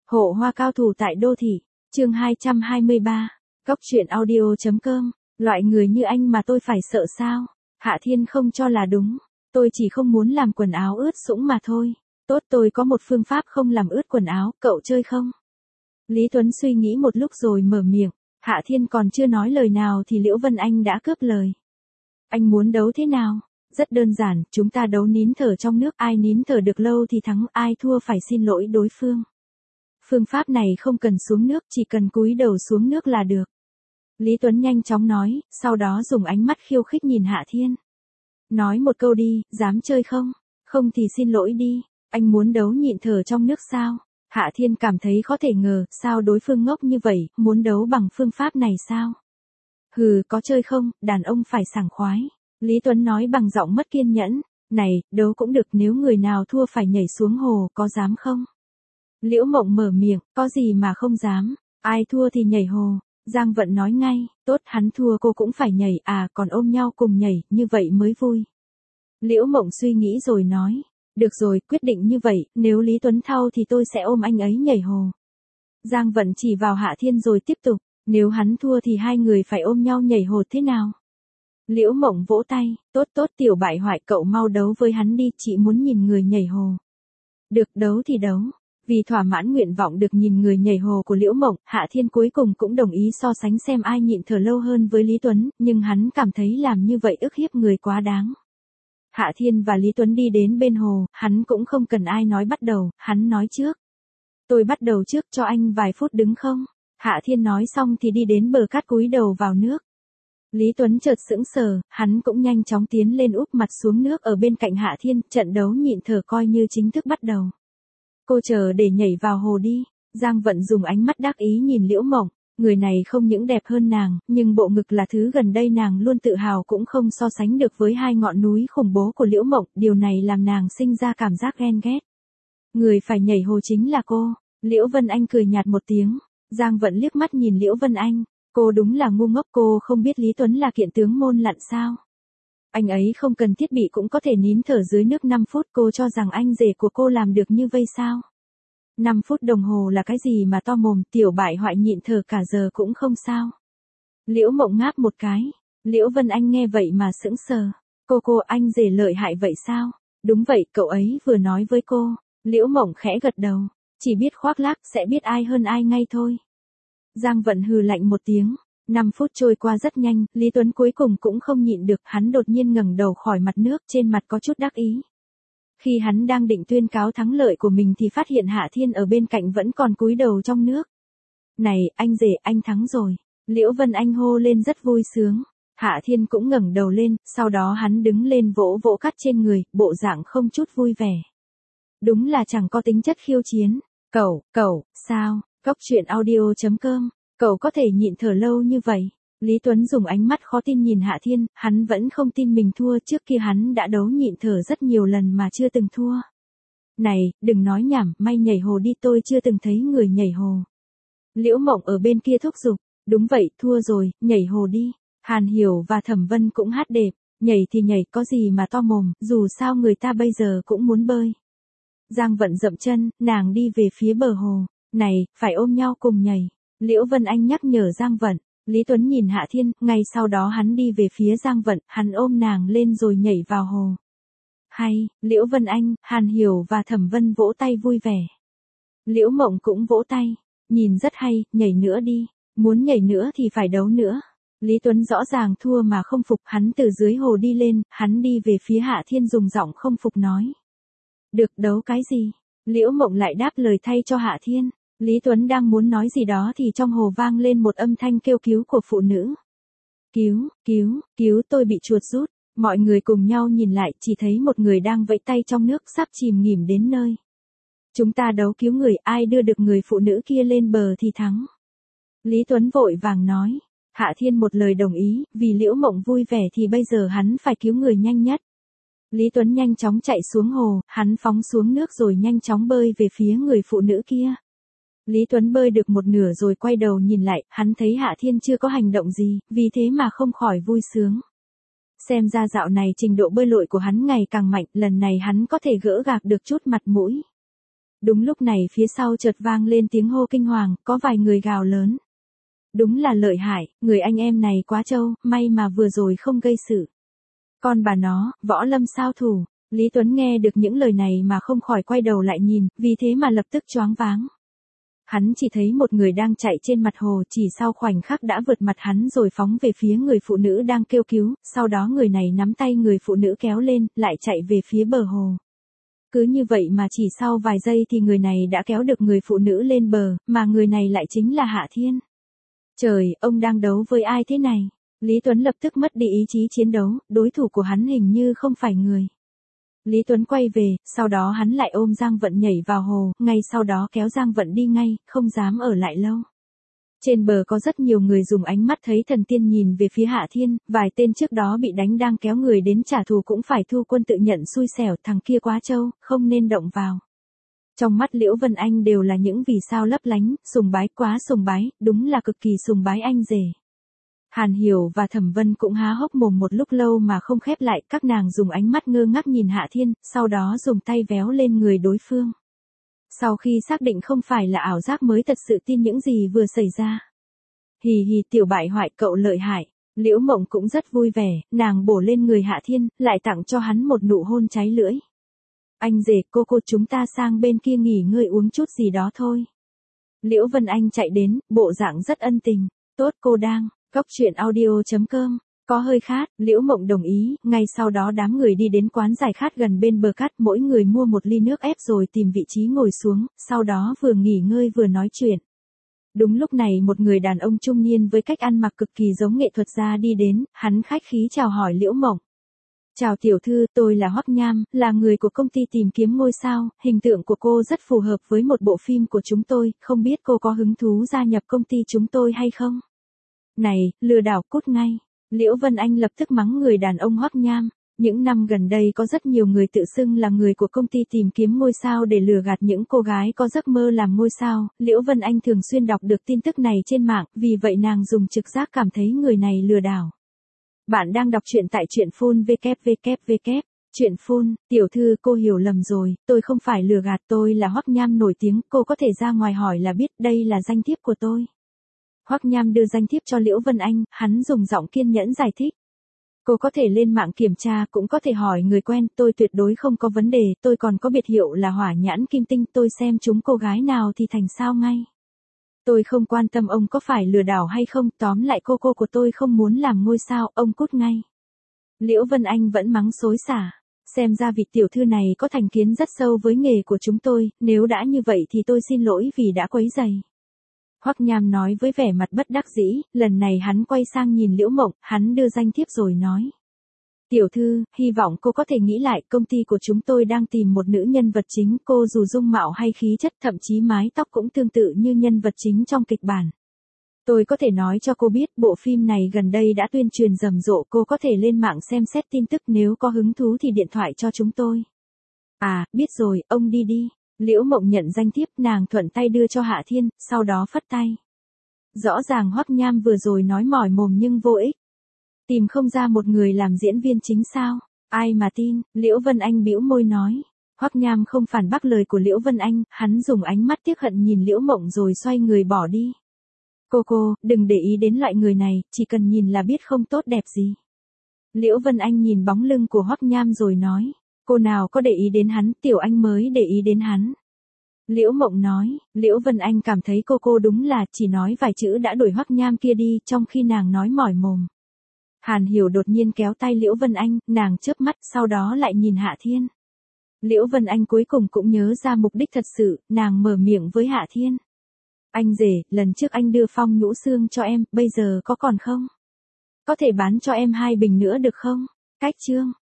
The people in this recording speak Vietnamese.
Hộ hoa cao thủ tại đô thị, chương 223, Cóc truyện audio.com, loại người như anh mà tôi phải sợ sao? Hạ Thiên không cho là đúng, tôi chỉ không muốn làm quần áo ướt sũng mà thôi. Tốt, tôi có một phương pháp không làm ướt quần áo, cậu chơi không? Lý Tuấn suy nghĩ một lúc rồi mở miệng, Hạ Thiên còn chưa nói lời nào thì Liễu Vân Anh đã cướp lời. Anh muốn đấu thế nào? Rất đơn giản, chúng ta đấu nín thở trong nước, ai nín thở được lâu thì thắng, ai thua phải xin lỗi đối phương. Phương pháp này không cần xuống nước, chỉ cần cúi đầu xuống nước là được. Lý Tuấn nhanh chóng nói, sau đó dùng ánh mắt khiêu khích nhìn Hạ Thiên. Nói một câu đi, dám chơi không? Không thì xin lỗi đi, anh muốn đấu nhịn thở trong nước sao? Hạ Thiên cảm thấy khó thể ngờ, sao đối phương ngốc như vậy, muốn đấu bằng phương pháp này sao? Hừ, có chơi không, đàn ông phải sảng khoái. Lý Tuấn nói bằng giọng mất kiên nhẫn, này, đấu cũng được, nếu người nào thua phải nhảy xuống hồ, có dám không? Liễu Mộng mở miệng, có gì mà không dám, ai thua thì nhảy hồ. Giang Vận nói ngay, tốt, hắn thua cô cũng phải nhảy, à còn ôm nhau cùng nhảy, như vậy mới vui. Liễu Mộng suy nghĩ rồi nói, được rồi, quyết định như vậy, nếu Lý Tuấn thao thì tôi sẽ ôm anh ấy nhảy hồ. Giang Vận chỉ vào Hạ Thiên rồi tiếp tục, nếu hắn thua thì hai người phải ôm nhau nhảy hồ thế nào? Liễu Mộng vỗ tay, tốt tốt tiểu bại hoại, cậu mau đấu với hắn đi, chị muốn nhìn người nhảy hồ. Được, đấu thì đấu. Vì thỏa mãn nguyện vọng được nhìn người nhảy hồ của Liễu Mộng, Hạ Thiên cuối cùng cũng đồng ý so sánh xem ai nhịn thở lâu hơn với Lý Tuấn, nhưng hắn cảm thấy làm như vậy ức hiếp người quá đáng. Hạ Thiên và Lý Tuấn đi đến bên hồ, hắn cũng không cần ai nói bắt đầu, hắn nói trước. Tôi bắt đầu trước, cho anh vài phút đứng không? Hạ Thiên nói xong thì đi đến bờ cát cúi đầu vào nước. Lý Tuấn chợt sững sờ, hắn cũng nhanh chóng tiến lên úp mặt xuống nước ở bên cạnh Hạ Thiên, trận đấu nhịn thở coi như chính thức bắt đầu. Cô chờ để nhảy vào hồ đi. Giang Vận dùng ánh mắt đắc ý nhìn Liễu Mộng, người này không những đẹp hơn nàng, nhưng bộ ngực là thứ gần đây nàng luôn tự hào cũng không so sánh được với hai ngọn núi khủng bố của Liễu Mộng, điều này làm nàng sinh ra cảm giác ghen ghét. Người phải nhảy hồ chính là cô. Liễu Vân Anh cười nhạt một tiếng. Giang Vận liếc mắt nhìn Liễu Vân Anh, cô đúng là ngu ngốc, cô không biết Lý Tuấn là kiện tướng môn lặn sao? Anh ấy không cần thiết bị cũng có thể nín thở dưới nước 5 phút, cô cho rằng anh rể của cô làm được như vây sao? 5 phút đồng hồ là cái gì mà to mồm, tiểu bại hoại nhịn thở cả giờ cũng không sao. Liễu Mộng ngáp một cái, Liễu Vân Anh nghe vậy mà sững sờ. Cô anh rể lợi hại vậy sao? Đúng vậy, cậu ấy vừa nói với cô. Liễu Mộng khẽ gật đầu, chỉ biết khoác lác, sẽ biết ai hơn ai ngay thôi. Giang Vận hừ lạnh một tiếng. 5 phút trôi qua rất nhanh, Lý Tuấn cuối cùng cũng không nhịn được, hắn đột nhiên ngẩng đầu khỏi mặt nước, trên mặt có chút đắc ý. Khi hắn đang định tuyên cáo thắng lợi của mình thì phát hiện Hạ Thiên ở bên cạnh vẫn còn cúi đầu trong nước. Này, anh rể, anh thắng rồi. Liễu Vân Anh hô lên rất vui sướng. Hạ Thiên cũng ngẩng đầu lên, sau đó hắn đứng lên vỗ vỗ cát trên người, bộ dạng không chút vui vẻ. Đúng là chẳng có tính chất khiêu chiến. Cậu, sao? Cóc truyện audio.com. Cậu có thể nhịn thở lâu như vậy. Lý Tuấn dùng ánh mắt khó tin nhìn Hạ Thiên, hắn vẫn không tin mình thua, trước kia hắn đã đấu nhịn thở rất nhiều lần mà chưa từng thua. Này, đừng nói nhảm, may nhảy hồ đi, tôi chưa từng thấy người nhảy hồ. Liễu Mộng ở bên kia thúc giục, đúng vậy, thua rồi, nhảy hồ đi. Hàn Hiểu và Thẩm Vân cũng hát đẹp, nhảy thì nhảy, có gì mà to mồm, dù sao người ta bây giờ cũng muốn bơi. Giang Vận dậm chân, nàng đi về phía bờ hồ, này, phải ôm nhau cùng nhảy. Liễu Vân Anh nhắc nhở Giang Vận. Lý Tuấn nhìn Hạ Thiên, ngay sau đó hắn đi về phía Giang Vận, hắn ôm nàng lên rồi nhảy vào hồ. Hay, Liễu Vân Anh, Hàn Hiểu và Thẩm Vân vỗ tay vui vẻ. Liễu Mộng cũng vỗ tay, nhìn rất hay, nhảy nữa đi, muốn nhảy nữa thì phải đấu nữa. Lý Tuấn rõ ràng thua mà không phục, hắn từ dưới hồ đi lên, hắn đi về phía Hạ Thiên dùng giọng không phục nói. Được, đấu cái gì? Liễu Mộng lại đáp lời thay cho Hạ Thiên. Lý Tuấn đang muốn nói gì đó thì trong hồ vang lên một âm thanh kêu cứu của phụ nữ. Cứu, tôi bị chuột rút. Mọi người cùng nhau nhìn lại, chỉ thấy một người đang vẫy tay trong nước sắp chìm nghỉm đến nơi. Chúng ta đấu cứu người, ai đưa được người phụ nữ kia lên bờ thì thắng. Lý Tuấn vội vàng nói. Hạ Thiên một lời đồng ý, vì Liễu Mộng vui vẻ thì bây giờ hắn phải cứu người nhanh nhất. Lý Tuấn nhanh chóng chạy xuống hồ, hắn phóng xuống nước rồi nhanh chóng bơi về phía người phụ nữ kia. Lý Tuấn bơi được một nửa rồi quay đầu nhìn lại, hắn thấy Hạ Thiên chưa có hành động gì, vì thế mà không khỏi vui sướng. Xem ra dạo này trình độ bơi lội của hắn ngày càng mạnh, lần này hắn có thể gỡ gạc được chút mặt mũi. Đúng lúc này phía sau chợt vang lên tiếng hô kinh hoàng, có vài người gào lớn. Đúng là lợi hại, người anh em này quá trâu, may mà vừa rồi không gây sự. Con bà nó, võ lâm sao thủ. Lý Tuấn nghe được những lời này mà không khỏi quay đầu lại nhìn, vì thế mà lập tức choáng váng. Hắn chỉ thấy một người đang chạy trên mặt hồ, chỉ sau khoảnh khắc đã vượt mặt hắn rồi phóng về phía người phụ nữ đang kêu cứu, sau đó người này nắm tay người phụ nữ kéo lên, lại chạy về phía bờ hồ. Cứ như vậy mà chỉ sau vài giây thì người này đã kéo được người phụ nữ lên bờ, mà người này lại chính là Hạ Thiên. Trời, ông đang đấu với ai thế này? Lý Tuấn lập tức mất đi ý chí chiến đấu, đối thủ của hắn hình như không phải người. Lý Tuấn quay về, sau đó hắn lại ôm Giang Vận nhảy vào hồ, ngay sau đó kéo Giang Vận đi ngay, không dám ở lại lâu. Trên bờ có rất nhiều người dùng ánh mắt thấy thần tiên nhìn về phía Hạ Thiên, vài tên trước đó bị đánh đang kéo người đến trả thù cũng phải thu quân tự nhận xui xẻo, thằng kia quá trâu, không nên động vào. Trong mắt Liễu Vân Anh đều là những vì sao lấp lánh, sùng bái quá sùng bái, đúng là cực kỳ sùng bái anh rể. Hàn Hiểu và Thẩm Vân cũng há hốc mồm một lúc lâu mà không khép lại, các nàng dùng ánh mắt ngơ ngác nhìn Hạ Thiên, sau đó dùng tay véo lên người đối phương. Sau khi xác định không phải là ảo giác mới thật sự tin những gì vừa xảy ra. Hì hì tiểu bại hoại cậu lợi hại. Liễu Mộng cũng rất vui vẻ, nàng bổ lên người Hạ Thiên, lại tặng cho hắn một nụ hôn cháy lưỡi. Anh rể cô chúng ta sang bên kia nghỉ ngơi uống chút gì đó thôi. Liễu Vân Anh chạy đến, bộ dạng rất ân tình. Tốt cô đang, Cóc Truyện Audio.com. Có hơi khát, Liễu Mộng đồng ý, ngay sau đó đám người đi đến quán giải khát gần bên bờ cát, mỗi người mua một ly nước ép rồi tìm vị trí ngồi xuống, sau đó vừa nghỉ ngơi vừa nói chuyện. Đúng lúc này một người đàn ông trung niên với cách ăn mặc cực kỳ giống nghệ thuật gia đi đến, hắn khách khí chào hỏi Liễu Mộng. Chào tiểu thư, tôi là Hoắc Nham, là người của công ty tìm kiếm ngôi sao, hình tượng của cô rất phù hợp với một bộ phim của chúng tôi, không biết cô có hứng thú gia nhập công ty chúng tôi hay không? Này, lừa đảo cút ngay. Liễu Vân Anh lập tức mắng người đàn ông Hoắc Nham. Những năm gần đây có rất nhiều người tự xưng là người của công ty tìm kiếm ngôi sao để lừa gạt những cô gái có giấc mơ làm ngôi sao. Liễu Vân Anh thường xuyên đọc được tin tức này trên mạng, vì vậy nàng dùng trực giác cảm thấy người này lừa đảo. Bạn đang đọc truyện tại truyện phun www. Truyện phun, tiểu thư cô hiểu lầm rồi, tôi không phải lừa gạt, tôi là Hoắc Nham nổi tiếng, cô có thể ra ngoài hỏi là biết, đây là danh thiếp của tôi. Hoắc Nham đưa danh thiếp cho Liễu Vân Anh, hắn dùng giọng kiên nhẫn giải thích. Cô có thể lên mạng kiểm tra, cũng có thể hỏi người quen, tôi tuyệt đối không có vấn đề, tôi còn có biệt hiệu là Hỏa Nhãn Kim Tinh, tôi xem chúng cô gái nào thì thành sao ngay. Tôi không quan tâm ông có phải lừa đảo hay không, tóm lại cô của tôi không muốn làm ngôi sao, ông cút ngay. Liễu Vân Anh vẫn mắng xối xả. Xem ra vị tiểu thư này có thành kiến rất sâu với nghề của chúng tôi, nếu đã như vậy thì tôi xin lỗi vì đã quấy rầy. Hoắc Nham nói với vẻ mặt bất đắc dĩ, lần này hắn quay sang nhìn Liễu Mộng, hắn đưa danh thiếp rồi nói. Tiểu thư, hy vọng cô có thể nghĩ lại, công ty của chúng tôi đang tìm một nữ nhân vật chính, cô dù dung mạo hay khí chất, thậm chí mái tóc cũng tương tự như nhân vật chính trong kịch bản. Tôi có thể nói cho cô biết, bộ phim này gần đây đã tuyên truyền rầm rộ, cô có thể lên mạng xem xét tin tức, nếu có hứng thú thì điện thoại cho chúng tôi. À, biết rồi, ông đi đi. Liễu Mộng nhận danh thiếp, nàng thuận tay đưa cho Hạ Thiên, sau đó phất tay. Rõ ràng Hoắc Nham vừa rồi nói mỏi mồm nhưng vô ích. Tìm không ra một người làm diễn viên chính sao? Ai mà tin? Liễu Vân Anh bĩu môi nói. Hoắc Nham không phản bác lời của Liễu Vân Anh, hắn dùng ánh mắt tiếc hận nhìn Liễu Mộng rồi xoay người bỏ đi. Cô, đừng để ý đến loại người này, chỉ cần nhìn là biết không tốt đẹp gì. Liễu Vân Anh nhìn bóng lưng của Hoắc Nham rồi nói. Cô nào có để ý đến hắn, tiểu anh mới để ý đến hắn. Liễu Mộng nói, Liễu Vân Anh cảm thấy cô đúng là chỉ nói vài chữ đã đuổi Hoắc Nham kia đi, trong khi nàng nói mỏi mồm. Hàn Hiểu đột nhiên kéo tay Liễu Vân Anh, nàng chớp mắt, sau đó lại nhìn Hạ Thiên. Liễu Vân Anh cuối cùng cũng nhớ ra mục đích thật sự, nàng mở miệng với Hạ Thiên. Anh rể, lần trước anh đưa phong nhũ xương cho em, bây giờ có còn không? Có thể bán cho em 2 bình nữa được không? Cách chương.